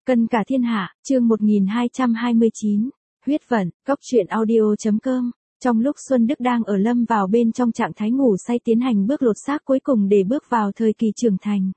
Cân cả thiên hạ, chương 1229, huyết vận, cóc truyện audio.com. Trong lúc Xuân Đức đang ở lâm vào bên trong trạng thái ngủ say tiến hành bước lột xác cuối cùng để bước vào thời kỳ trưởng thành.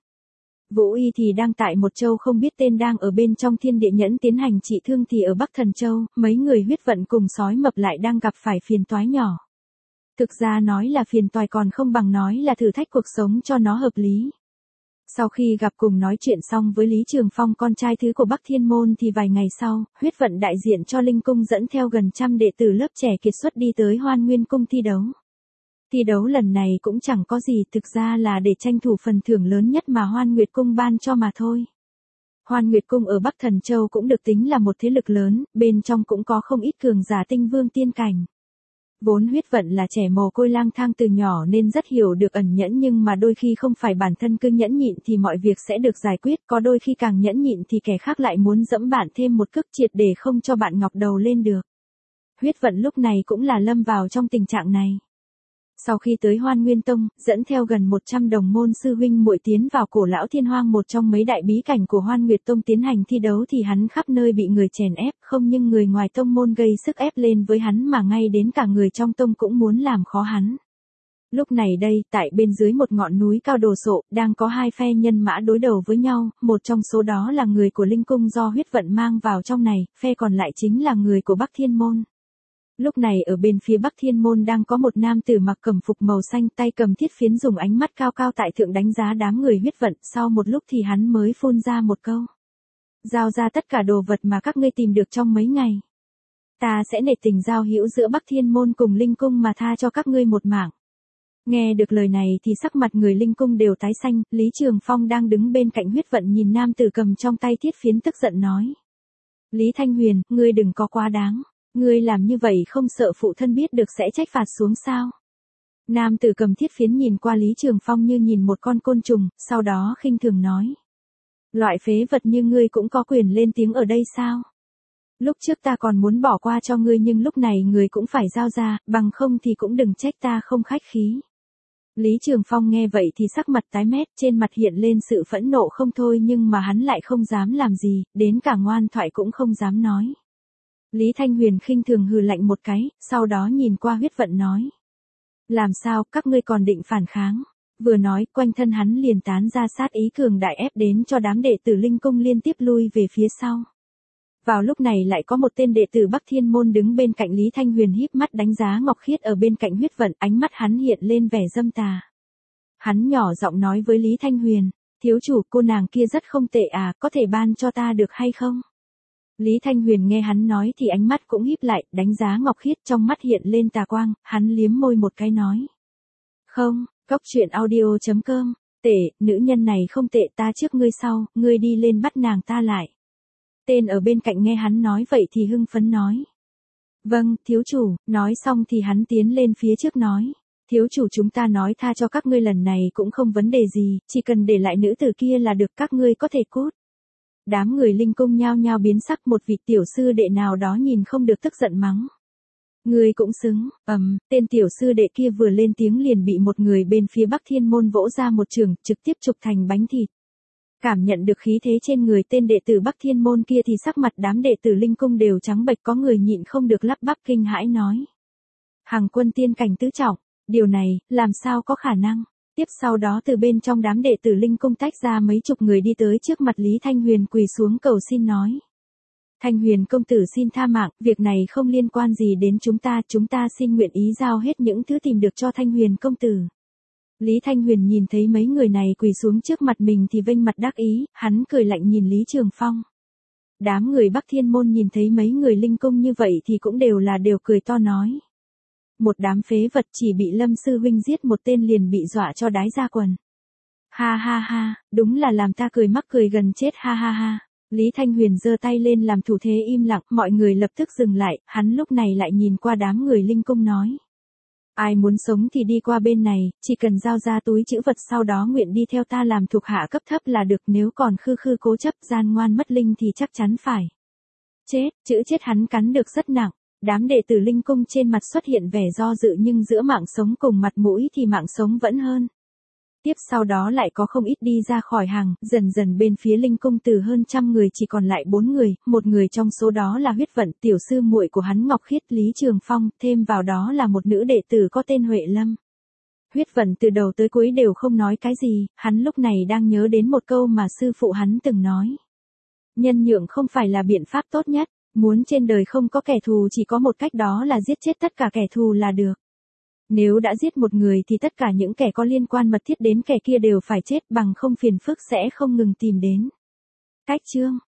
Vũ Y thì đang tại một châu không biết tên đang ở bên trong thiên địa nhẫn tiến hành trị thương thì ở Bắc Thần Châu, mấy người huyết vận cùng sói mập lại đang gặp phải phiền toái nhỏ. Thực ra nói là phiền toái còn không bằng nói là thử thách cuộc sống cho nó hợp lý. Sau khi gặp cùng nói chuyện xong với Lý Trường Phong con trai thứ của Bắc Thiên Môn thì vài ngày sau, huyết vận đại diện cho Linh Cung dẫn theo gần trăm đệ tử lớp trẻ kiệt xuất đi tới Hoan Nguyên Cung thi đấu. Thi đấu lần này cũng chẳng có gì thực ra là để tranh thủ phần thưởng lớn nhất mà Hoan Nguyệt Cung ban cho mà thôi. Hoan Nguyệt Cung ở Bắc Thần Châu cũng được tính là một thế lực lớn, bên trong cũng có không ít cường giả tinh vương tiên cảnh. Vốn huyết vận là trẻ mồ côi lang thang từ nhỏ nên rất hiểu được ẩn nhẫn nhưng mà đôi khi không phải bản thân cứ nhẫn nhịn thì mọi việc sẽ được giải quyết, có đôi khi càng nhẫn nhịn thì kẻ khác lại muốn dẫm bạn thêm một cước triệt để không cho bạn ngóc đầu lên được. Huyết vận lúc này cũng là lâm vào trong tình trạng này. Sau khi tới Hoan Nguyên Tông, dẫn theo gần 100 đồng môn sư huynh muội tiến vào Cổ Lão Thiên Hoang, một trong mấy đại bí cảnh của Hoan Nguyệt Tông tiến hành thi đấu thì hắn khắp nơi bị người chèn ép, không nhưng người ngoài tông môn gây sức ép lên với hắn mà ngay đến cả người trong tông cũng muốn làm khó hắn. Lúc này đây, tại bên dưới một ngọn núi cao đồ sộ, đang có hai phe nhân mã đối đầu với nhau, một trong số đó là người của Linh Cung do huyết vận mang vào trong này, phe còn lại chính là người của Bắc Thiên Môn. Lúc này ở bên phía Bắc Thiên Môn đang có một nam tử mặc cẩm phục màu xanh tay cầm thiết phiến dùng ánh mắt cao cao tại thượng đánh giá đám người huyết vận, sau một lúc thì hắn mới phun ra một câu. Giao ra tất cả đồ vật mà các ngươi tìm được trong mấy ngày. Ta sẽ nể tình giao hữu giữa Bắc Thiên Môn cùng Linh Cung mà tha cho các ngươi một mạng. Nghe được lời này thì sắc mặt người Linh Cung đều tái xanh, Lý Trường Phong đang đứng bên cạnh huyết vận nhìn nam tử cầm trong tay thiết phiến tức giận nói. Lý Thanh Huyền, ngươi đừng có quá đáng. Ngươi làm như vậy không sợ phụ thân biết được sẽ trách phạt xuống sao? Nam tử cầm thiết phiến nhìn qua Lý Trường Phong như nhìn một con côn trùng, sau đó khinh thường nói. Loại phế vật như ngươi cũng có quyền lên tiếng ở đây sao? Lúc trước ta còn muốn bỏ qua cho ngươi nhưng lúc này ngươi cũng phải giao ra, bằng không thì cũng đừng trách ta không khách khí. Lý Trường Phong nghe vậy thì sắc mặt tái mét, trên mặt hiện lên sự phẫn nộ không thôi nhưng mà hắn lại không dám làm gì, đến cả ngoan thoại cũng không dám nói. Lý Thanh Huyền khinh thường hừ lạnh một cái, sau đó nhìn qua huyết vận nói. Làm sao, các ngươi còn định phản kháng? Vừa nói, quanh thân hắn liền tán ra sát ý cường đại ép đến cho đám đệ tử Linh Cung liên tiếp lui về phía sau. Vào lúc này lại có một tên đệ tử Bắc Thiên Môn đứng bên cạnh Lý Thanh Huyền híp mắt đánh giá Ngọc Khiết ở bên cạnh huyết vận, ánh mắt hắn hiện lên vẻ dâm tà. Hắn nhỏ giọng nói với Lý Thanh Huyền, thiếu chủ cô nàng kia rất không tệ à, có thể ban cho ta được hay không? Lý Thanh Huyền nghe hắn nói thì ánh mắt cũng híp lại, đánh giá Ngọc Khiết trong mắt hiện lên tà quang, hắn liếm môi một cái nói. Không, cóc truyện audio.com, tệ, nữ nhân này không tệ ta trước ngươi sau, ngươi đi lên bắt nàng ta lại. Tên ở bên cạnh nghe hắn nói vậy thì hưng phấn nói. Vâng, thiếu chủ, nói xong thì hắn tiến lên phía trước nói. Thiếu chủ chúng ta nói tha cho các ngươi lần này cũng không vấn đề gì, chỉ cần để lại nữ tử kia là được các ngươi có thể cút. Đám người Linh Cung nhao nhao biến sắc, một vị tiểu sư đệ nào đó nhìn không được tức giận mắng. Ngươi cũng xứng, tên tiểu sư đệ kia vừa lên tiếng liền bị một người bên phía Bắc Thiên Môn vỗ ra một chưởng, trực tiếp chụp thành bánh thịt. Cảm nhận được khí thế trên người tên đệ tử Bắc Thiên Môn kia thì sắc mặt đám đệ tử Linh Cung đều trắng bệch, có người nhịn không được lắp bắp kinh hãi nói. Hàng quân tiên cảnh tứ trọng, điều này, làm sao có khả năng? Tiếp sau đó từ bên trong đám đệ tử Linh Cung tách ra mấy chục người đi tới trước mặt Lý Thanh Huyền quỳ xuống cầu xin nói. Thanh Huyền công tử xin tha mạng, việc này không liên quan gì đến chúng ta xin nguyện ý giao hết những thứ tìm được cho Thanh Huyền công tử. Lý Thanh Huyền nhìn thấy mấy người này quỳ xuống trước mặt mình thì vênh mặt đắc ý, hắn cười lạnh nhìn Lý Trường Phong. Đám người Bắc Thiên Môn nhìn thấy mấy người Linh Cung như vậy thì cũng đều cười to nói. Một đám phế vật chỉ bị Lâm sư huynh giết một tên liền bị dọa cho đái ra quần. Ha ha ha, đúng là làm ta cười mắc cười gần chết ha ha ha. Lý Thanh Huyền giơ tay lên làm thủ thế im lặng, mọi người lập tức dừng lại, hắn lúc này lại nhìn qua đám người Linh Cung nói. Ai muốn sống thì đi qua bên này, chỉ cần giao ra túi trữ vật sau đó nguyện đi theo ta làm thuộc hạ cấp thấp là được, nếu còn khư khư cố chấp gian ngoan mất linh thì chắc chắn phải. Chết, chữ chết hắn cắn được rất nặng. Đám đệ tử Linh Cung trên mặt xuất hiện vẻ do dự nhưng giữa mạng sống cùng mặt mũi thì mạng sống vẫn hơn. Tiếp sau đó lại có không ít đi ra khỏi hàng, dần dần bên phía Linh Cung từ hơn 100 người chỉ còn lại 4 người, một người trong số đó là Huyết Vận, tiểu sư muội của hắn Ngọc Khiết Lý Trường Phong, thêm vào đó là một nữ đệ tử có tên Huệ Lâm. Huyết Vận từ đầu tới cuối đều không nói cái gì, hắn lúc này đang nhớ đến một câu mà sư phụ hắn từng nói. Nhân nhượng không phải là biện pháp tốt nhất, muốn trên đời không có kẻ thù chỉ có một cách, đó là giết chết tất cả kẻ thù là được. Nếu đã giết một người thì tất cả những kẻ có liên quan mật thiết đến kẻ kia đều phải chết, bằng không phiền phức sẽ không ngừng tìm đến. Cách chương